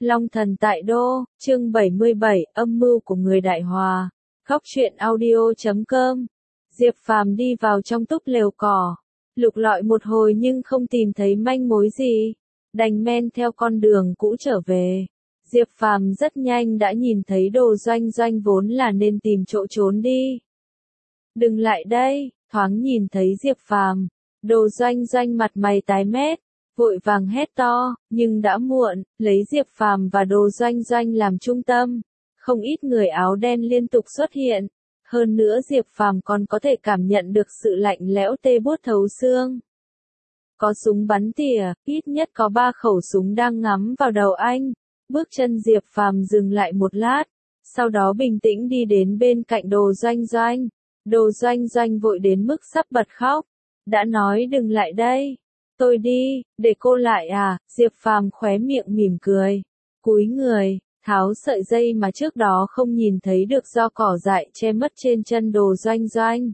Long Thần tại Đô, chương 77, âm mưu của người Đại Hòa. Góc truyện audio.com. Diệp Phàm đi vào trong túp lều cỏ, lục lọi một hồi nhưng không tìm thấy manh mối gì, đành men theo con đường cũ trở về. Diệp Phàm rất nhanh đã nhìn thấy Đồ Doanh Doanh vốn là nên tìm chỗ trốn đi. Đừng lại đây, thoáng nhìn thấy Diệp Phàm, Đồ Doanh Doanh mặt mày tái mét, vội vàng hét to, nhưng đã muộn, lấy Diệp Phàm và Đồ Doanh Doanh làm trung tâm, không ít người áo đen liên tục xuất hiện, hơn nữa Diệp Phàm còn có thể cảm nhận được sự lạnh lẽo tê buốt thấu xương. Có súng bắn tỉa, ít nhất có 3 khẩu súng đang ngắm vào đầu anh. Bước chân Diệp Phàm dừng lại một lát, sau đó bình tĩnh đi đến bên cạnh Đồ Doanh Doanh. Đồ Doanh Doanh vội đến mức sắp bật khóc. Đã nói đừng lại đây. Tôi đi, để cô lại à? Diệp Phàm khóe miệng mỉm cười, cúi người, tháo sợi dây mà trước đó không nhìn thấy được do cỏ dại che mất trên chân Đồ Doanh Doanh.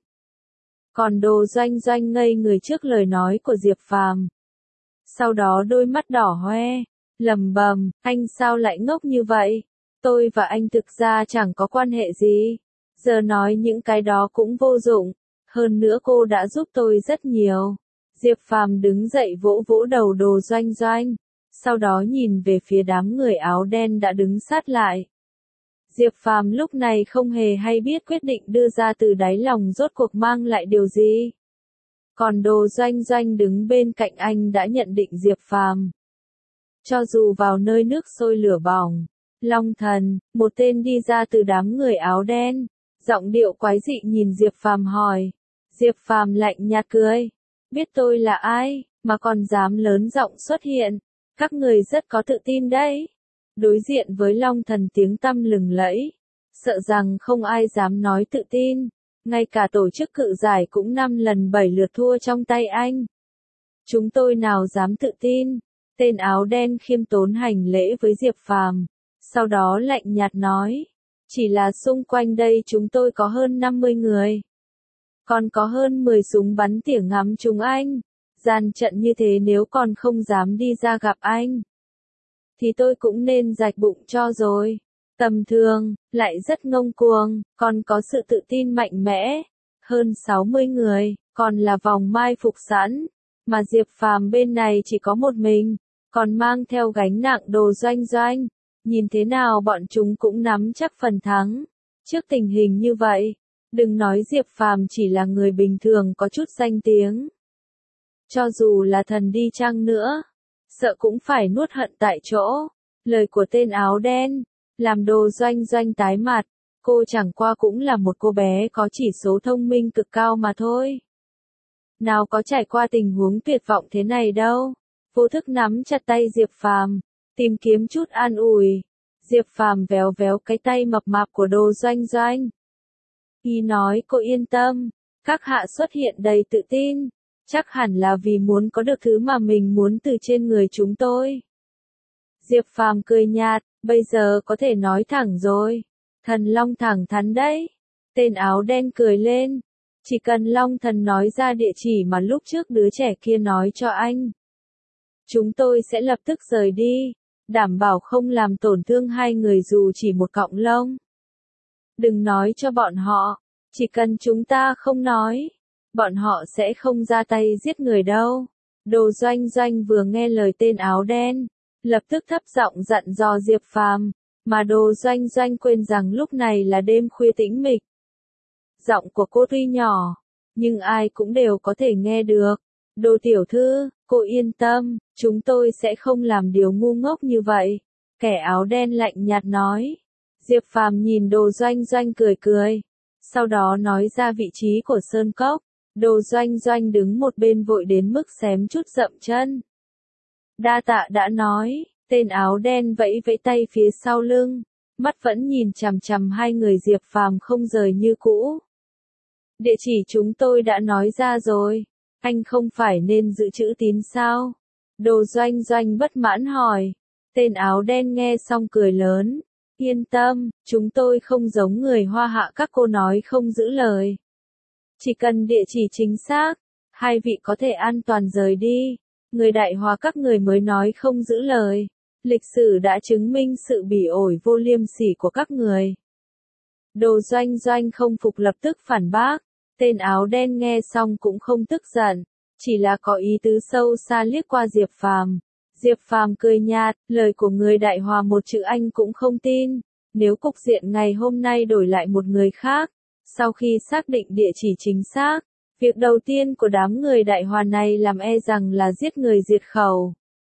Còn Đồ Doanh Doanh ngây người trước lời nói của Diệp Phàm. Sau đó đôi mắt đỏ hoe, lẩm bẩm, anh sao lại ngốc như vậy? Tôi và anh thực ra chẳng có quan hệ gì. Giờ nói những cái đó cũng vô dụng. Hơn nữa cô đã giúp tôi rất nhiều. Diệp Phàm đứng dậy vỗ vỗ đầu Đồ Doanh Doanh. Sau đó nhìn về phía đám người áo đen đã đứng sát lại. Diệp Phàm lúc này không hề hay biết quyết định đưa ra từ đáy lòng rốt cuộc mang lại điều gì. Còn Đồ Doanh Doanh đứng bên cạnh anh đã nhận định Diệp Phàm. Cho dù vào nơi nước sôi lửa bỏng, Long Thần, một tên đi ra từ đám người áo đen, giọng điệu quái dị nhìn Diệp Phàm hỏi. Diệp Phàm lạnh nhạt cười, biết tôi là ai, mà còn dám lớn giọng xuất hiện, các người rất có tự tin đấy. Đối diện với Long Thần tiếng tăm lừng lẫy, sợ rằng không ai dám nói tự tin, ngay cả tổ chức cự giải cũng 5 lần 7 lượt thua trong tay anh. Chúng tôi nào dám tự tin? Tên áo đen khiêm tốn hành lễ với Diệp Phàm, sau đó lạnh nhạt nói, chỉ là xung quanh đây chúng tôi có hơn 50 người. Còn có hơn 10 súng bắn tỉa ngắm chúng anh. Gian trận như thế nếu còn không dám đi ra gặp anh, thì tôi cũng nên rạch bụng cho rồi. Tầm thường, lại rất ngông cuồng, còn có sự tự tin mạnh mẽ. Hơn 60 người, còn là vòng mai phục sẵn. Mà Diệp Phàm bên này chỉ có một mình, còn mang theo gánh nặng Đồ Doanh Doanh. Nhìn thế nào bọn chúng cũng nắm chắc phần thắng. Trước tình hình như vậy, đừng nói Diệp Phàm chỉ là người bình thường có chút danh tiếng. Cho dù là thần đi chăng nữa, sợ cũng phải nuốt hận tại chỗ. Lời của tên áo đen, làm Đồ Doanh Doanh tái mặt, cô chẳng qua cũng là một cô bé có chỉ số thông minh cực cao mà thôi. Nào có trải qua tình huống tuyệt vọng thế này đâu. Vô thức nắm chặt tay Diệp Phàm, tìm kiếm chút an ủi. Diệp Phàm véo véo cái tay mập mạp của Đồ Doanh Doanh. Y nói cô yên tâm, các hạ xuất hiện đầy tự tin, chắc hẳn là vì muốn có được thứ mà mình muốn từ trên người chúng tôi. Diệp Phàm cười nhạt, bây giờ có thể nói thẳng rồi. Thần Long thẳng thắn đấy. Tên áo đen cười lên. Chỉ cần Long Thần nói ra địa chỉ mà lúc trước đứa trẻ kia nói cho anh, chúng tôi sẽ lập tức rời đi, đảm bảo không làm tổn thương hai người dù chỉ một cọng lông. Đừng nói cho bọn họ, chỉ cần chúng ta không nói, bọn họ sẽ không ra tay giết người đâu. Đồ Doanh Doanh vừa nghe lời tên áo đen, lập tức thấp giọng dặn dò Diệp Phàm, mà Đồ Doanh Doanh quên rằng lúc này là đêm khuya tĩnh mịch. Giọng của cô tuy nhỏ, nhưng ai cũng đều có thể nghe được. Đồ tiểu thư, cô yên tâm, chúng tôi sẽ không làm điều ngu ngốc như vậy. Kẻ áo đen lạnh nhạt nói. Diệp Phàm nhìn Đồ Doanh Doanh cười cười, sau đó nói ra vị trí của sơn cốc. Đồ Doanh Doanh đứng một bên vội đến mức xém chút dậm chân. Đa tạ đã nói, tên áo đen vẫy vẫy tay phía sau lưng, mắt vẫn nhìn chằm chằm hai người Diệp Phàm không rời như cũ. Địa chỉ chúng tôi đã nói ra rồi, anh không phải nên giữ chữ tín sao? Đồ Doanh Doanh bất mãn hỏi. Tên áo đen nghe xong cười lớn. Yên tâm, chúng tôi không giống người Hoa Hạ các cô nói không giữ lời. Chỉ cần địa chỉ chính xác, hai vị có thể an toàn rời đi. Người Đại Hòa các người mới nói không giữ lời. Lịch sử đã chứng minh sự bỉ ổi vô liêm sỉ của các người. Đồ Doanh Doanh không phục lập tức phản bác. Tên áo đen nghe xong cũng không tức giận, chỉ là có ý tứ sâu xa liếc qua Diệp Phàm. Diệp Phàm cười nhạt, lời của người Đại Hòa một chữ anh cũng không tin. Nếu cục diện ngày hôm nay đổi lại một người khác, sau khi xác định địa chỉ chính xác, việc đầu tiên của đám người Đại Hòa này làm e rằng là giết người diệt khẩu.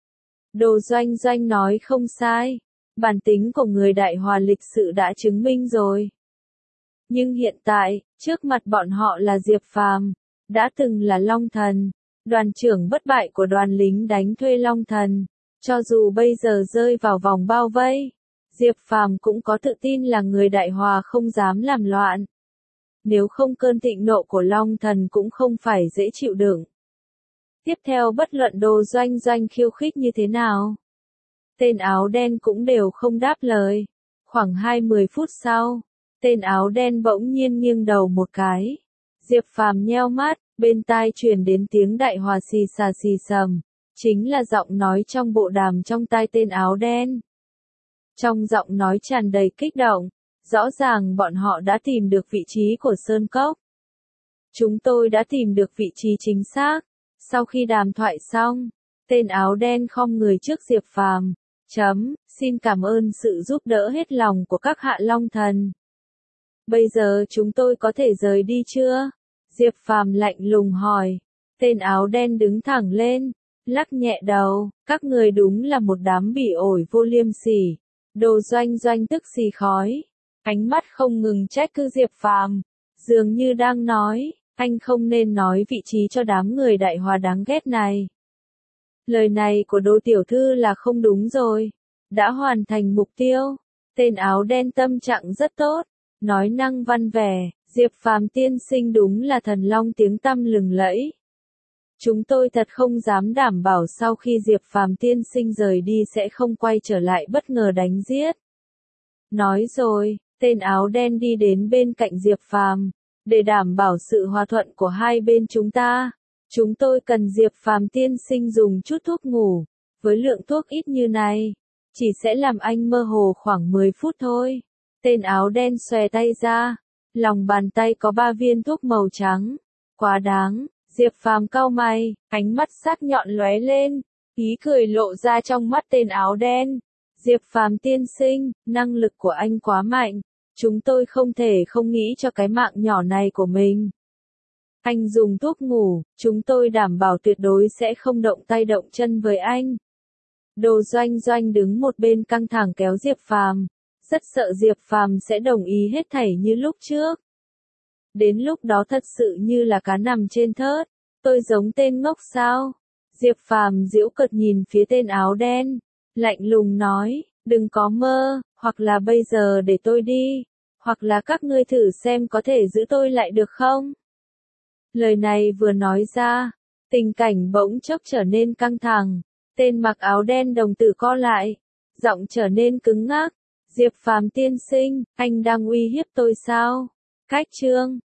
Đồ Doanh Doanh nói không sai, bản tính của người Đại Hòa lịch sự đã chứng minh rồi. Nhưng hiện tại, trước mặt bọn họ là Diệp Phàm, đã từng là Long Thần, đoàn trưởng bất bại của đoàn lính đánh thuê Long Thần. Cho dù bây giờ rơi vào vòng bao vây, Diệp Phàm cũng có tự tin là người Đại Hòa không dám làm loạn. Nếu không cơn thịnh nộ của Long Thần cũng không phải dễ chịu đựng. Tiếp theo bất luận Đồ Doanh Doanh khiêu khích như thế nào, tên áo đen cũng đều không đáp lời. Khoảng 20 phút sau, tên áo đen bỗng nhiên nghiêng đầu một cái. Diệp Phàm nheo mắt, bên tai truyền đến tiếng Đại Hòa xì xà xì xầm, chính là giọng nói trong bộ đàm trong tai tên áo đen. Trong giọng nói tràn đầy kích động, rõ ràng bọn họ đã tìm được vị trí của Sơn Cốc. Chúng tôi đã tìm được vị trí chính xác. Sau khi đàm thoại xong, tên áo đen khom người trước Diệp Phàm. Xin cảm ơn sự giúp đỡ hết lòng của các hạ Long Thần. Bây giờ chúng tôi có thể rời đi chưa? Diệp Phàm lạnh lùng hỏi. Tên áo đen đứng thẳng lên, lắc nhẹ đầu, các người đúng là một đám bỉ ổi vô liêm sỉ. Đồ Doanh Doanh tức xì khói, ánh mắt không ngừng trách cứ Diệp Phàm, dường như đang nói, anh không nên nói vị trí cho đám người Đại Hòa đáng ghét này. Lời này của Đỗ tiểu thư là không đúng rồi, đã hoàn thành mục tiêu. Tên áo đen tâm trạng rất tốt, nói năng văn vẻ, Diệp Phàm tiên sinh đúng là thần long tiếng tăm lừng lẫy. Chúng tôi thật không dám đảm bảo sau khi Diệp Phàm tiên sinh rời đi sẽ không quay trở lại bất ngờ đánh giết. Nói rồi, tên áo đen đi đến bên cạnh Diệp Phàm, để đảm bảo sự hòa thuận của hai bên chúng tôi cần Diệp Phàm tiên sinh dùng chút thuốc ngủ, với lượng thuốc ít như này, chỉ sẽ làm anh mơ hồ khoảng 10 phút thôi. Tên áo đen xòe tay ra, lòng bàn tay có 3 viên thuốc màu trắng. Quá đáng. Diệp Phàm cau mày, ánh mắt sắc nhọn lóe lên, ý cười lộ ra trong mắt tên áo đen. Diệp Phàm tiên sinh, năng lực của anh quá mạnh, chúng tôi không thể không nghĩ cho cái mạng nhỏ này của mình. Anh dùng thuốc ngủ, chúng tôi đảm bảo tuyệt đối sẽ không động tay động chân với anh. Đồ Doanh Doanh đứng một bên căng thẳng kéo Diệp Phàm, rất sợ Diệp Phàm sẽ đồng ý hết thảy như lúc trước. Đến lúc đó thật sự như là cá nằm trên thớt, tôi giống tên ngốc sao? Diệp Phàm giễu cợt nhìn phía tên áo đen, lạnh lùng nói, đừng có mơ, hoặc là bây giờ để tôi đi, hoặc là các ngươi thử xem có thể giữ tôi lại được không? Lời này vừa nói ra, tình cảnh bỗng chốc trở nên căng thẳng, tên mặc áo đen đồng tử co lại, giọng trở nên cứng ngắc, Diệp Phàm tiên sinh, anh đang uy hiếp tôi sao? Cách chương